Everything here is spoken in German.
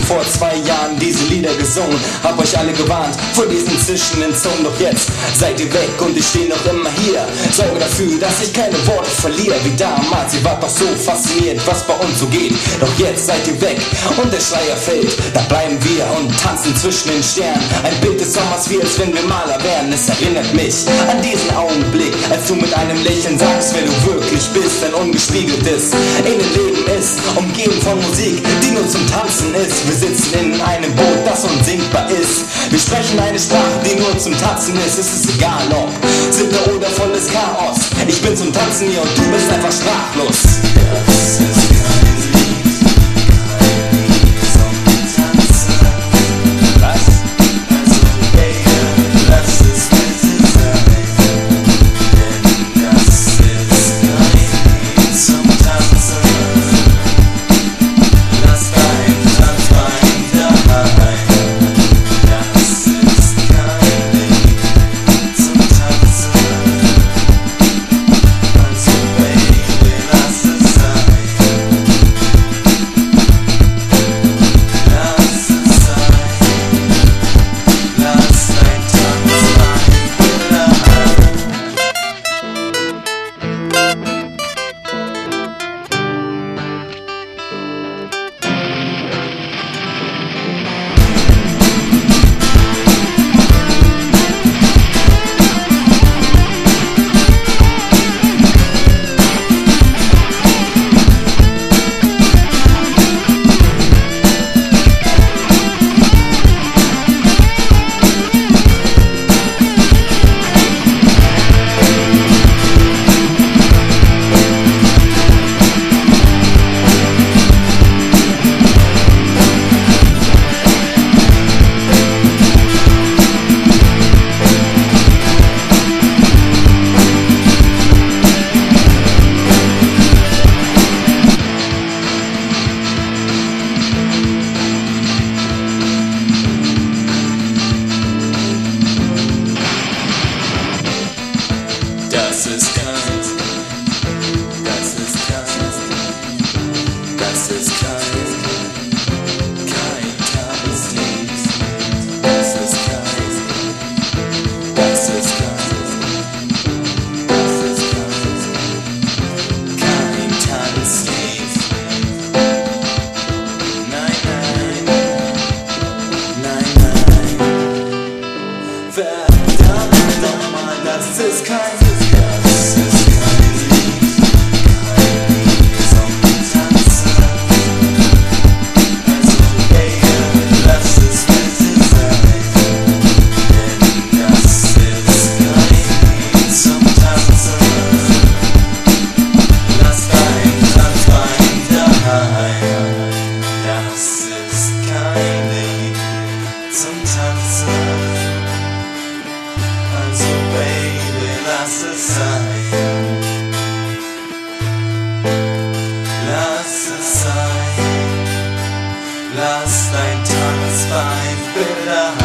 vor 2 Jahren diese Lieder gesungen. Hab euch alle gewarnt vor diesen zischenden Zungen. Doch jetzt seid ihr weg und ich steh noch immer hier. Sorge dafür, dass ich keine Worte verliere wie damals. Ihr wart doch so fasziniert, was bei uns so geht. Doch jetzt seid ihr weg und der Schleier fällt. Da bleiben wir und tanzen zwischen den Sternen. Ein Bild des Sommers wie als wenn wir Maler wären. Es erinnert mich an diesen Augenblick, als du mit einem Lächeln sagst, wer du wirklich bist. Ein ungespiegeltes Innenleben ist umgeben von Musik, die nur zum Tanzen ist. Wir sitzen in einem Boot, das unsinkbar ist. Wir sprechen eine Sprache, die nur zum Tanzen ist. Es ist egal ob Sitte oder volles Chaos. Ich bin zum Tanzen hier und du bist einfach sprachlos. Das ist kein Lied zum Tanzen. Was? Also Baby, lass es bitte sein. Denn das ist kein Lied zum Tanzen. Lass dein Tanzbein daheim. Das ist kein Lied zum Tanzen. Also Baby, lass es sein. Lass es sein. Lass dein Tanzbein daheim. Das ist kein, das ist kein, das ist kein Tanzlied. Das ist kein, das ist kein, das ist kein Tanzlied. Nein, nein, nein, nein. Verdammt nochmal, das ist kein. Also Baby, lass es sein. Lass es sein. Lass dein Tanzbein bitte